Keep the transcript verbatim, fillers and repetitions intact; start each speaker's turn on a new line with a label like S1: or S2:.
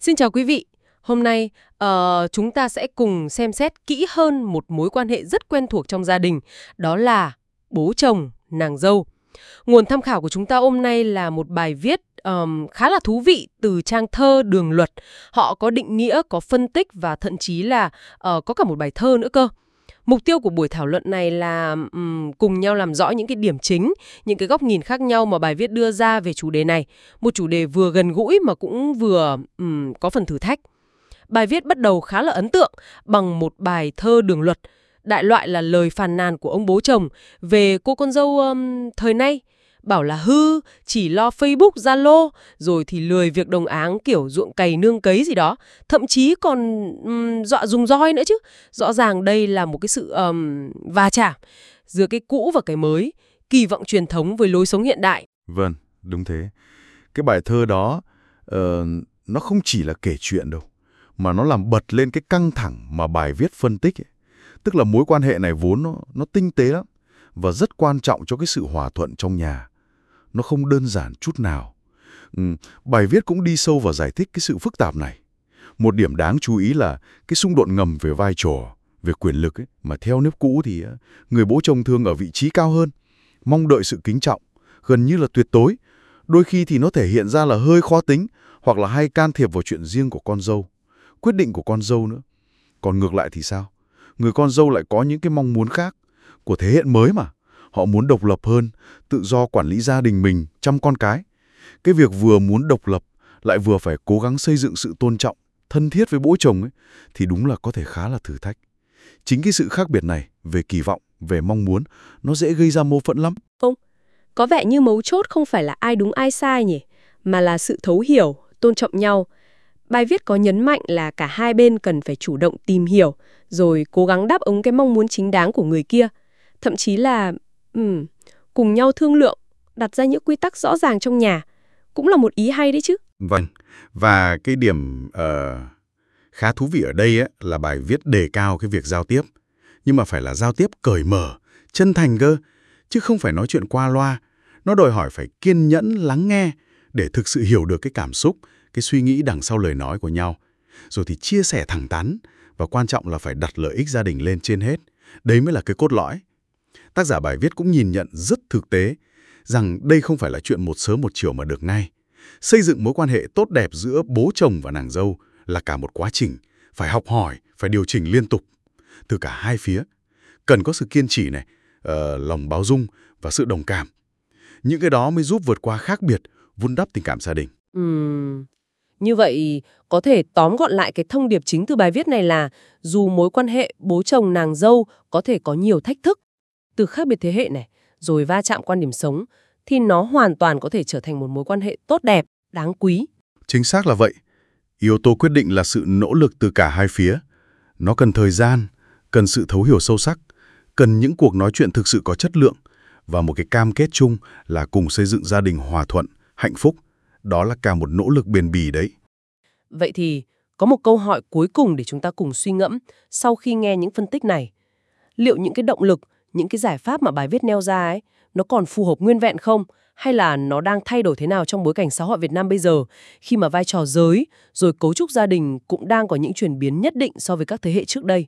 S1: Xin chào quý vị. Hôm nay ờ, chúng ta sẽ cùng xem xét kỹ hơn một mối quan hệ rất quen thuộc trong gia đình, đó là bố chồng, nàng dâu. Nguồn tham khảo của chúng ta hôm nay là một bài viết ờm, khá là thú vị từ trang thơ Đường Luật. Họ có định nghĩa, có phân tích và thậm chí là ờ, có cả một bài thơ nữa cơ. Mục tiêu của buổi thảo luận này là ừm, cùng nhau làm rõ những cái điểm chính, những cái góc nhìn khác nhau mà bài viết đưa ra về chủ đề này. Một chủ đề vừa gần gũi mà cũng vừa ừm, có phần thử thách. Bài viết bắt đầu khá là ấn tượng bằng một bài thơ Đường Luật, đại loại là lời phàn nàn của ông bố chồng về cô con dâu um, thời nay. Bảo là hư, chỉ lo Facebook, Zalo, rồi thì lười việc đồng áng kiểu ruộng cày nương cấy gì đó. Thậm chí còn um, dọa dùng roi nữa chứ. Rõ ràng đây là một cái sự um, va chạm giữa cái cũ và cái mới, kỳ vọng truyền thống với lối sống hiện đại.
S2: Vâng, đúng thế. Cái bài thơ đó, ờ, nó không chỉ là kể chuyện đâu, mà nó làm bật lên cái căng thẳng mà bài viết phân tích ấy. Tức là mối quan hệ này vốn nó, nó tinh tế lắm và rất quan trọng cho cái sự hòa thuận trong nhà. Nó không đơn giản chút nào. Ừ, bài viết cũng đi sâu vào giải thích cái sự phức tạp này. Một điểm đáng chú ý là cái xung đột ngầm về vai trò, về quyền lực ấy, mà theo nếp cũ thì người bố chồng thường ở vị trí cao hơn, mong đợi sự kính trọng, gần như là tuyệt đối. Đôi khi thì nó thể hiện ra là hơi khó tính hoặc là hay can thiệp vào chuyện riêng của con dâu, quyết định của con dâu nữa. Còn ngược lại thì sao? Người con dâu lại có những cái mong muốn khác của thế hệ mới mà. Họ muốn độc lập hơn, tự do quản lý gia đình mình, chăm con cái. Cái việc vừa muốn độc lập lại vừa phải cố gắng xây dựng sự tôn trọng, thân thiết với bố chồng ấy, thì đúng là có thể khá là thử thách. Chính cái sự khác biệt này về kỳ vọng, về mong muốn, nó dễ gây ra mâu thuẫn lắm.
S3: Không, có vẻ như mấu chốt không phải là ai đúng ai sai nhỉ, mà là sự thấu hiểu, tôn trọng nhau. Bài viết có nhấn mạnh là cả hai bên cần phải chủ động tìm hiểu, rồi cố gắng đáp ứng cái mong muốn chính đáng của người kia. Thậm chí là um, cùng nhau thương lượng, đặt ra những quy tắc rõ ràng trong nhà. Cũng là một ý hay đấy chứ.
S4: Vâng, và cái điểm uh, khá thú vị ở đây ấy, là bài viết đề cao cái việc giao tiếp. Nhưng mà phải là giao tiếp cởi mở, chân thành cơ, chứ không phải nói chuyện qua loa. Nó đòi hỏi phải kiên nhẫn lắng nghe để thực sự hiểu được cái cảm xúc, cái suy nghĩ đằng sau lời nói của nhau. Rồi thì chia sẻ thẳng thắn, và quan trọng là phải đặt lợi ích gia đình lên trên hết. Đấy mới là cái cốt lõi. Tác giả bài viết cũng nhìn nhận rất thực tế rằng đây không phải là chuyện một sớm một chiều mà được ngay. Xây dựng mối quan hệ tốt đẹp giữa bố chồng và nàng dâu là cả một quá trình, phải học hỏi, phải điều chỉnh liên tục từ cả hai phía. Cần có sự kiên trì này, uh, lòng bao dung và sự đồng cảm. Những cái đó mới giúp vượt qua khác biệt, vun đắp tình cảm gia đình.
S1: Uhm, như vậy có thể tóm gọn lại cái thông điệp chính từ bài viết này là dù mối quan hệ bố chồng nàng dâu có thể có nhiều thách thức, từ khác biệt thế hệ này, rồi va chạm quan điểm sống, thì nó hoàn toàn có thể trở thành một mối quan hệ tốt đẹp, đáng quý.
S4: Chính xác là vậy. Yếu tố quyết định là sự nỗ lực từ cả hai phía. Nó cần thời gian, cần sự thấu hiểu sâu sắc, cần những cuộc nói chuyện thực sự có chất lượng, và một cái cam kết chung là cùng xây dựng gia đình hòa thuận, hạnh phúc. Đó là cả một nỗ lực bền bỉ đấy.
S1: Vậy thì có một câu hỏi cuối cùng để chúng ta cùng suy ngẫm sau khi nghe những phân tích này. Liệu những cái động lực, những cái giải pháp mà bài viết nêu ra ấy, nó còn phù hợp nguyên vẹn không? Hay là nó đang thay đổi thế nào trong bối cảnh xã hội Việt Nam bây giờ, khi mà vai trò giới, rồi cấu trúc gia đình cũng đang có những chuyển biến nhất định so với các thế hệ trước đây?